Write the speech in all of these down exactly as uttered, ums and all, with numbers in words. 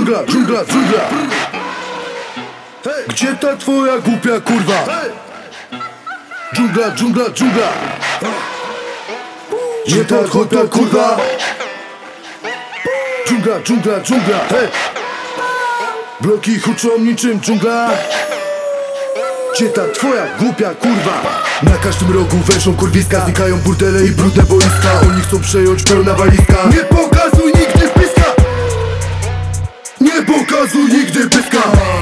dżungla, dżungla, dżungla. Gdzie ta twoja głupia kurwa? Dżungla, dżungla, dżungla. Gdzie ta głupia kurwa? Dżungla, dżungla, dżungla. Bloki huczą niczym dżungla. Gdzie ta twoja głupia kurwa? Na każdym rogu węszą kurwiska, znikają burdele i brudne boiska. Oni chcą przejąć pełna walizka. Nie pokazuj nigdy pyska. Nie pokazuj nigdy pyska.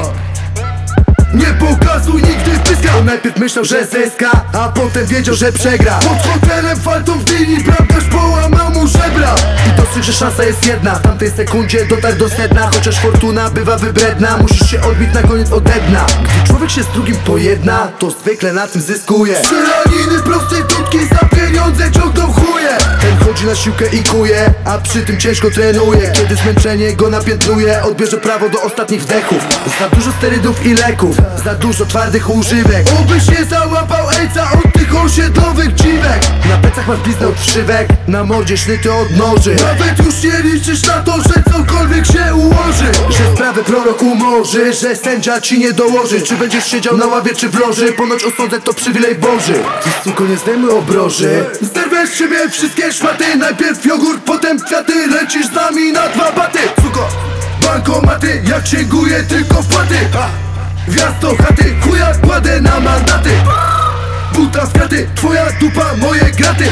Nie pokazuj nigdy pyska. On najpierw myślał, że zyska, a potem wiedział, że przegra. Pod hotelem faltą w dyni bramkarz połamał mu żebra. I dostrzegł, że szansa jest jedna. W tamtej sekundzie dotarł do sedna. Chociaż fortuna bywa wybredna, musisz się odbić na koniec ode dna. Gdy człowiek się z drugim pojedna, to zwykle na tym zyskuje. Strzelaniny, prostytutki, za pieniądze ciągną chuje. Ten chodzi na siłkę i kuje, a przy tym ciężko trenuje. Kiedy zmęczenie go napiętnuje, odbierze prawo do ostatnich wdechów. Za dużo sterydów i leków, za dużo twardych używek. Obyś nie załapał ejca od tych osiedlowych dziwek. Na plecach masz bliznę od wszywek, na mordzie sznyty od noży. Nawet już nie liczysz na to, że cokolwiek się ułoży. Że sprawę prorok umorzy, że sędzia ci nie dołoży. Czy będziesz siedział na ławie czy w loży, ponoć osądek to przywilej Boży. Ty suko nie zdejmuj obroży. Zerwesz z siebie wszystkie szmaty. Najpierw jogurt, potem kwiaty. Lecisz z nami na dwa baty. Suko, bankomaty, ja księguję tylko wpłaty. Wjazd do chaty, chuja kładę na mandaty. Buta w kraty, twoja dupa, moje graty.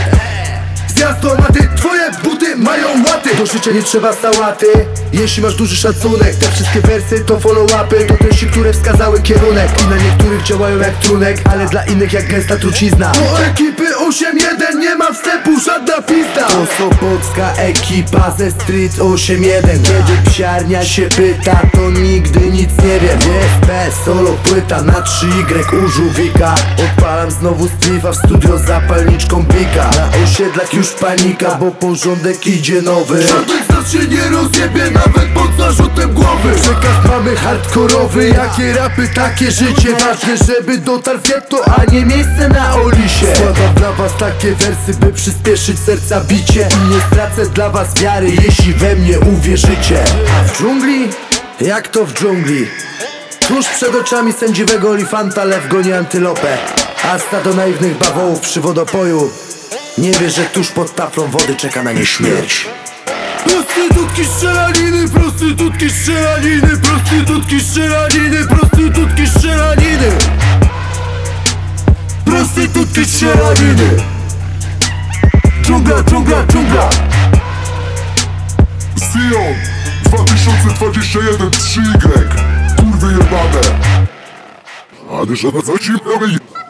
Zjazd do maty, twoje buty mają łaty. Do życia nie trzeba sałaty, jeśli masz duży szacunek. Te wszystkie wersy to follow-upy, to treści, które wskazały kierunek. I na niektórych działają jak trunek, ale dla innych jak gęsta trucizna. Do ekipy osiem jeden nie ma wstępu, żadna pizda. To sopocka ekipa ze Street osiem jeden. Kiedy psiarnia się pyta, to nigdy nic nie wiem. Jest B, solo płyta na trzy Y u żółwika. Odpalam znowu splifa w studio z zapalniczką bika. Na osiedlach już panika, bo porządek idzie nowy. Żaden z nas się nie rozjebie, nawet pod zarzutem głowy. Przekaz mamy hardkorowy, jakie rapy, takie życie. Ważne, żeby dotarł w getto, a nie miejsce na Olisie. Składam dla was takie wersy, by przyspieszyć serca bicie. I nie stracę dla was wiary, jeśli we mnie uwierzycie. A w dżungli? Jak to w dżungli? Tuż przed oczami sędziwego olifanta lew goni antylopę, a stado naiwnych bawołów przy wodopoju nie wie, że tuż pod taflą wody czeka na nie śmierć. Prostytutki, strzelaniny, prostytutki, strzelaniny, prostytutki, strzelaniny, prostytutki, strzelaniny, prostytutki, strzelaniny. Dżungla, dżungla, dżungla. Sion dwa tysiące dwadzieścia jeden trzy Y. Kurwy jebane. Ale że na co ci robi?